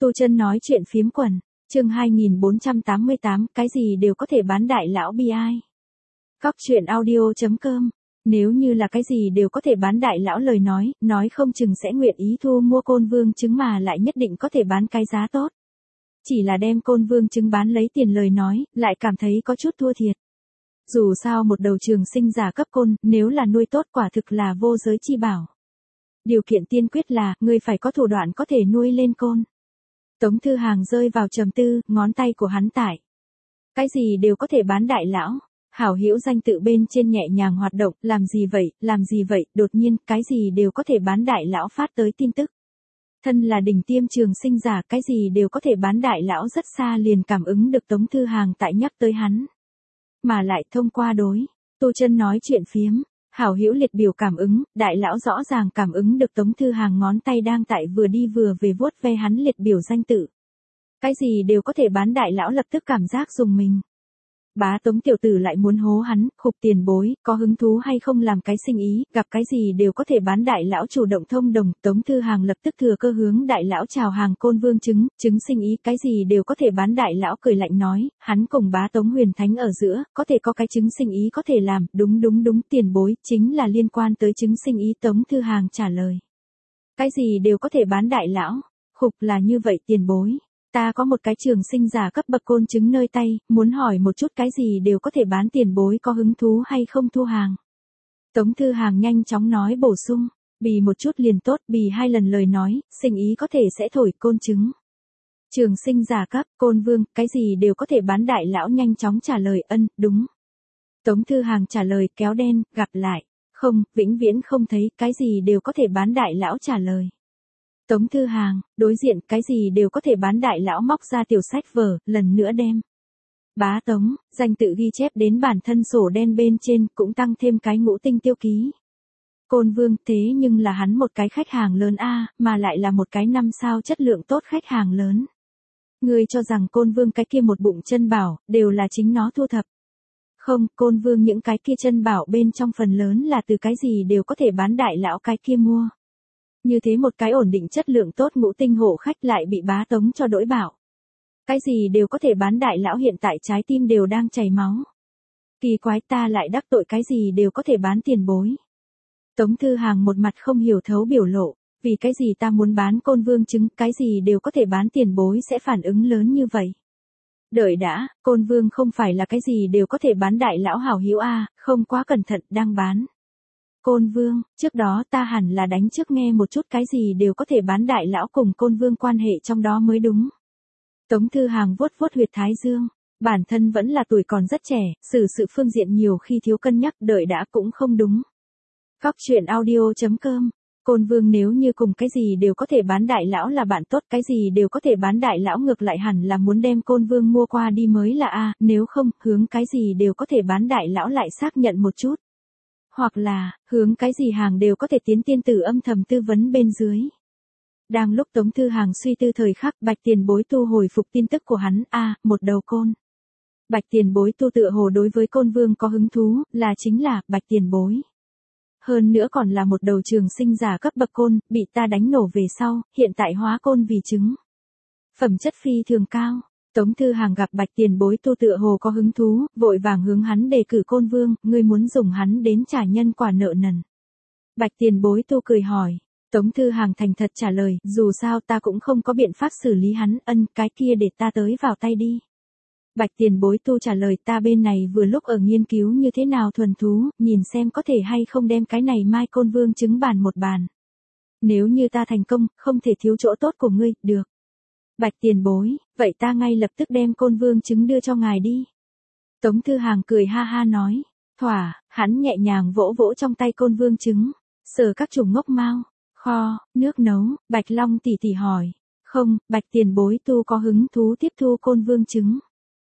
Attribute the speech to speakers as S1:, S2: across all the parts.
S1: Tu Chân nói chuyện phiếm quần, chương 2488, cái gì đều có thể bán đại lão bi ai. Góc chuyện audio.com, nếu như là cái gì đều có thể bán đại lão lời nói không chừng sẽ nguyện ý thu mua Côn Vương trứng mà lại nhất định có thể bán cái giá tốt. Chỉ là đem Côn Vương trứng bán lấy tiền lời nói, lại cảm thấy có chút thua thiệt. Dù sao một đầu trường sinh giả cấp côn, nếu là nuôi tốt quả thực là vô giới chi bảo. Điều kiện tiên quyết là, người phải có thủ đoạn có thể nuôi lên côn. Tống Thư Hàng rơi vào trầm tư, ngón tay của hắn tải. Cái gì đều có thể bán đại lão. Hảo Hữu danh tự bên trên nhẹ nhàng hoạt động, làm gì vậy, đột nhiên, cái gì đều có thể bán đại lão phát tới tin tức. Thân là đỉnh tiêm trường sinh giả, cái gì đều có thể bán đại lão rất xa liền cảm ứng được Tống Thư Hàng tại nhắc tới hắn. Mà lại thông qua Tu Chân nói chuyện phiếm, Hảo Hữu liệt biểu cảm ứng, đại lão rõ ràng cảm ứng được Tống Thư Hàng ngón tay đang tại vừa đi vừa về vuốt ve hắn liệt biểu danh tự. Cái gì đều có thể bán đại lão lập tức cảm giác dùng mình. Bá Tống tiểu tử lại muốn hố hắn, khục tiền bối, có hứng thú hay không làm cái sinh ý, gặp cái gì đều có thể bán đại lão chủ động thông đồng, Tống Thư Hàng lập tức thừa cơ hướng đại lão chào hàng Côn Vương trứng sinh ý, cái gì đều có thể bán đại lão cười lạnh nói, hắn cùng Bá Tống Huyền Thánh ở giữa, có thể có cái trứng sinh ý có thể làm, đúng tiền bối, chính là liên quan tới trứng sinh ý. Tống Thư Hàng trả lời. Cái gì đều có thể bán đại lão, khục là như vậy tiền bối. Ta có một cái trường sinh giả cấp bậc côn trứng nơi tay, muốn hỏi một chút cái gì đều có thể bán tiền bối có hứng thú hay không thu hàng. Tống Thư Hàng nhanh chóng nói bổ sung, bì một chút liền tốt, bì 2 lần lời nói, sinh ý có thể sẽ thổi côn trứng. Trường sinh giả cấp, Côn Vương, cái gì đều có thể bán đại lão nhanh chóng trả lời ân, đúng. Tống Thư Hàng trả lời kéo đen, gặp lại, không, vĩnh viễn không thấy, cái gì đều có thể bán đại lão trả lời. Tống Thư Hàng, đối diện, cái gì đều có thể bán đại lão móc ra tiểu sách vở, lần nữa đem. Bá Tống, danh tự ghi chép đến bản thân sổ đen bên trên, cũng tăng thêm cái ngũ tinh tiêu ký. Côn Vương, thế nhưng là hắn một cái khách hàng lớn a, mà lại là một cái 5 sao chất lượng tốt khách hàng lớn. Ngươi cho rằng Côn Vương cái kia một bụng chân bảo, đều là chính nó thu thập. Không, Côn Vương những cái kia chân bảo bên trong phần lớn là từ cái gì đều có thể bán đại lão cái kia mua. Như thế một cái ổn định chất lượng tốt ngũ tinh hộ khách lại bị Bá Tống cho đổi bảo. Cái gì đều có thể bán đại lão hiện tại trái tim đều đang chảy máu. Kỳ quái, ta lại đắc tội cái gì đều có thể bán tiền bối. Tống Thư Hàng một mặt không hiểu thấu biểu lộ, vì cái gì ta muốn bán Côn Vương trứng, cái gì đều có thể bán tiền bối sẽ phản ứng lớn như vậy. Đợi đã, Côn Vương không phải là cái gì đều có thể bán đại lão Hảo Hữu a, không quá cẩn thận, đang bán. Côn Vương, trước đó ta hẳn là đánh trước nghe một chút cái gì đều có thể bán đại lão cùng Côn Vương quan hệ trong đó mới đúng. Tống Thư Hàng vuốt huyệt thái dương, bản thân vẫn là tuổi còn rất trẻ, xử sự phương diện nhiều khi thiếu cân nhắc, đợi đã cũng không đúng. Góc chuyện audio.com, Côn Vương nếu như cùng cái gì đều có thể bán đại lão là bạn tốt, cái gì đều có thể bán đại lão ngược lại hẳn là muốn đem Côn Vương mua qua đi mới là a, nếu không, hướng cái gì đều có thể bán đại lão lại xác nhận một chút. Hoặc là, hướng cái gì hàng đều có thể tiến tiên tử âm thầm tư vấn bên dưới. Đang lúc Tống Thư Hàng suy tư thời khắc, Bạch Tiền Bối Tu hồi phục tin tức của hắn, một đầu côn. Bạch Tiền Bối Tu tựa hồ đối với Côn Vương có hứng thú, là chính là, Bạch Tiền Bối. Hơn nữa còn là một đầu trường sinh giả cấp bậc côn, bị ta đánh nổ về sau, hiện tại hóa côn vì trứng. Phẩm chất phi thường cao. Tống Thư Hàng gặp Bạch Tiền Bối Tu tựa hồ có hứng thú, vội vàng hướng hắn đề cử Côn Vương, ngươi muốn dùng hắn đến trả nhân quả nợ nần. Bạch Tiền Bối Tu cười hỏi. Tống Thư Hàng thành thật trả lời, dù sao ta cũng không có biện pháp xử lý hắn, cái kia để ta tới vào tay đi. Bạch Tiền Bối Tu trả lời, ta bên này vừa lúc ở nghiên cứu như thế nào thuần thú, nhìn xem có thể hay không đem cái này mai Côn Vương trứng bàn một bàn. Nếu như ta thành công, không thể thiếu chỗ tốt của ngươi, được. Bạch Tiền Bối, vậy ta ngay lập tức đem Côn Vương trứng đưa cho ngài đi. Tống Thư Hàng cười ha ha nói, thỏa, hắn nhẹ nhàng vỗ vỗ trong tay Côn Vương trứng, sờ các chủng ngốc mao, kho, nước nấu, Bạch Long tỷ tỷ hỏi, không, Bạch Tiền Bối Tu có hứng thú tiếp thu Côn Vương trứng.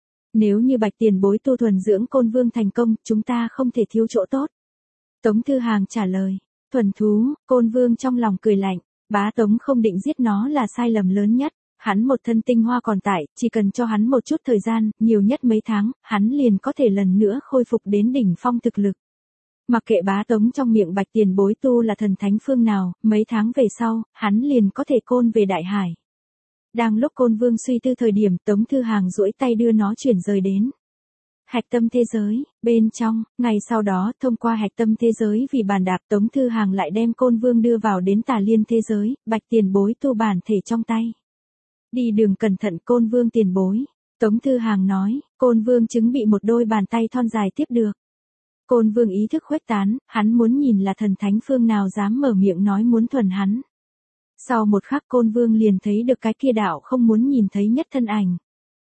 S1: Nếu như Bạch Tiền Bối Tu thuần dưỡng Côn Vương thành công, chúng ta không thể thiếu chỗ tốt. Tống Thư Hàng trả lời, thuần thú, Côn Vương trong lòng cười lạnh, Bá Tống không định giết nó là sai lầm lớn nhất. Hắn một thân tinh hoa còn tại, chỉ cần cho hắn một chút thời gian, nhiều nhất mấy tháng, hắn liền có thể lần nữa khôi phục đến đỉnh phong thực lực. Mặc kệ Bá Tống trong miệng Bạch Tiền Bối Tu là thần thánh phương nào, mấy tháng về sau, hắn liền có thể côn về đại hải. Đang lúc Côn Vương suy tư thời điểm, Tống Thư Hàng duỗi tay đưa nó chuyển rời đến hạch tâm thế giới, bên trong. Ngày sau đó, thông qua hạch tâm thế giới vì bàn đạp, Tống Thư Hàng lại đem Côn Vương đưa vào đến Tà Liên thế giới, Bạch tiền bối tu bản thể trong tay. Đi đường cẩn thận Côn Vương tiền bối. Tống Thư Hàng nói, Côn Vương chứng bị một đôi bàn tay thon dài tiếp được. Côn Vương ý thức khuếch tán, hắn muốn nhìn là thần thánh phương nào dám mở miệng nói muốn thuần hắn. Sau một khắc Côn Vương liền thấy được cái kia đạo không muốn nhìn thấy nhất thân ảnh.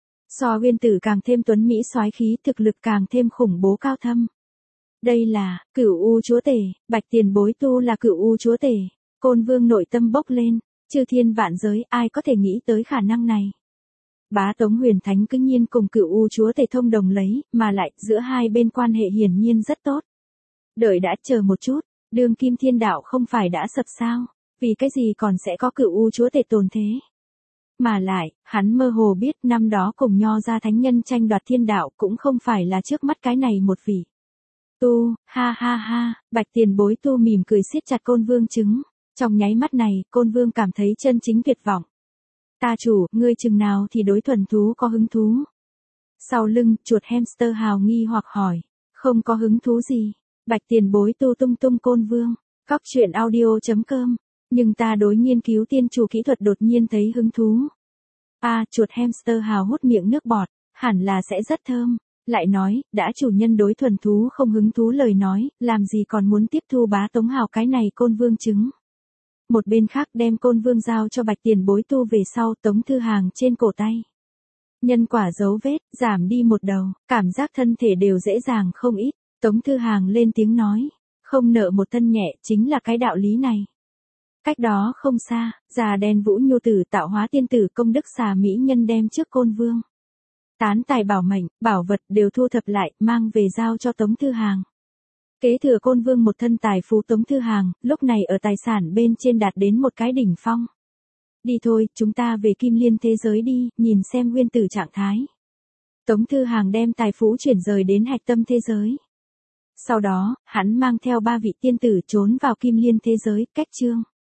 S1: So Uyên Tử càng thêm tuấn mỹ soái khí, thực lực càng thêm khủng bố cao thâm. Đây là Cửu U chúa tể, Bạch tiền bối tu là Cửu U chúa tể. Côn Vương nội tâm bốc lên, chư thiên vạn giới ai có thể nghĩ tới khả năng này. Bá Tống Huyền Thánh cứ nhiên cùng Cửu U chúa tể thông đồng lấy, mà lại giữa hai bên quan hệ hiển nhiên rất tốt. Đợi đã, chờ một chút, Đường Kim Thiên đạo không phải đã sập sao? Vì cái gì còn sẽ có Cửu U chúa tể tồn thế? Mà lại, hắn mơ hồ biết năm đó cùng Nho gia thánh nhân tranh đoạt thiên đạo cũng không phải là trước mắt cái này một vị. Tu, ha ha ha, Bạch tiền bối tu mỉm cười siết chặt Côn Vương trứng. Trong nháy mắt này, Côn Vương cảm thấy chân chính tuyệt vọng. Ta chủ, ngươi chừng nào thì đối thuần thú có hứng thú? Sau lưng, chuột hamster hào nghi hoặc hỏi. Không có hứng thú gì. Bạch tiền bối tu tung tung Côn Vương. Cóc truyện audio.com. Nhưng ta đối nghiên cứu tiên chủ kỹ thuật đột nhiên thấy hứng thú. Chuột hamster hào hút miệng nước bọt, hẳn là sẽ rất thơm. Lại nói, đã chủ nhân đối thuần thú không hứng thú lời nói, làm gì còn muốn tiếp thu Bá Tống hào cái này Côn Vương trứng. Một bên khác đem Côn Vương giao cho Bạch tiền bối tu về sau, Tống Thư Hàng trên cổ tay. Nhân quả dấu vết, giảm đi một đầu, cảm giác thân thể đều dễ dàng không ít. Tống Thư Hàng lên tiếng nói, không nợ một thân nhẹ chính là cái đạo lý này. Cách đó không xa, già đen Vũ Nhu Tử tạo hóa tiên tử công đức xà mỹ nhân đem trước Côn Vương. Tán tài bảo mệnh, bảo vật đều thu thập lại, mang về giao cho Tống Thư Hàng. Kế thừa Côn Vương một thân tài phú Tống Thư Hàng, lúc này ở tài sản bên trên đạt đến một cái đỉnh phong. Đi thôi, chúng ta về Kim Liên thế giới đi, nhìn xem Uyên Tử trạng thái. Tống Thư Hàng đem tài phú chuyển rời đến hạch tâm thế giới. Sau đó, hắn mang theo 3 vị tiên tử trốn vào Kim Liên thế giới, cách chương.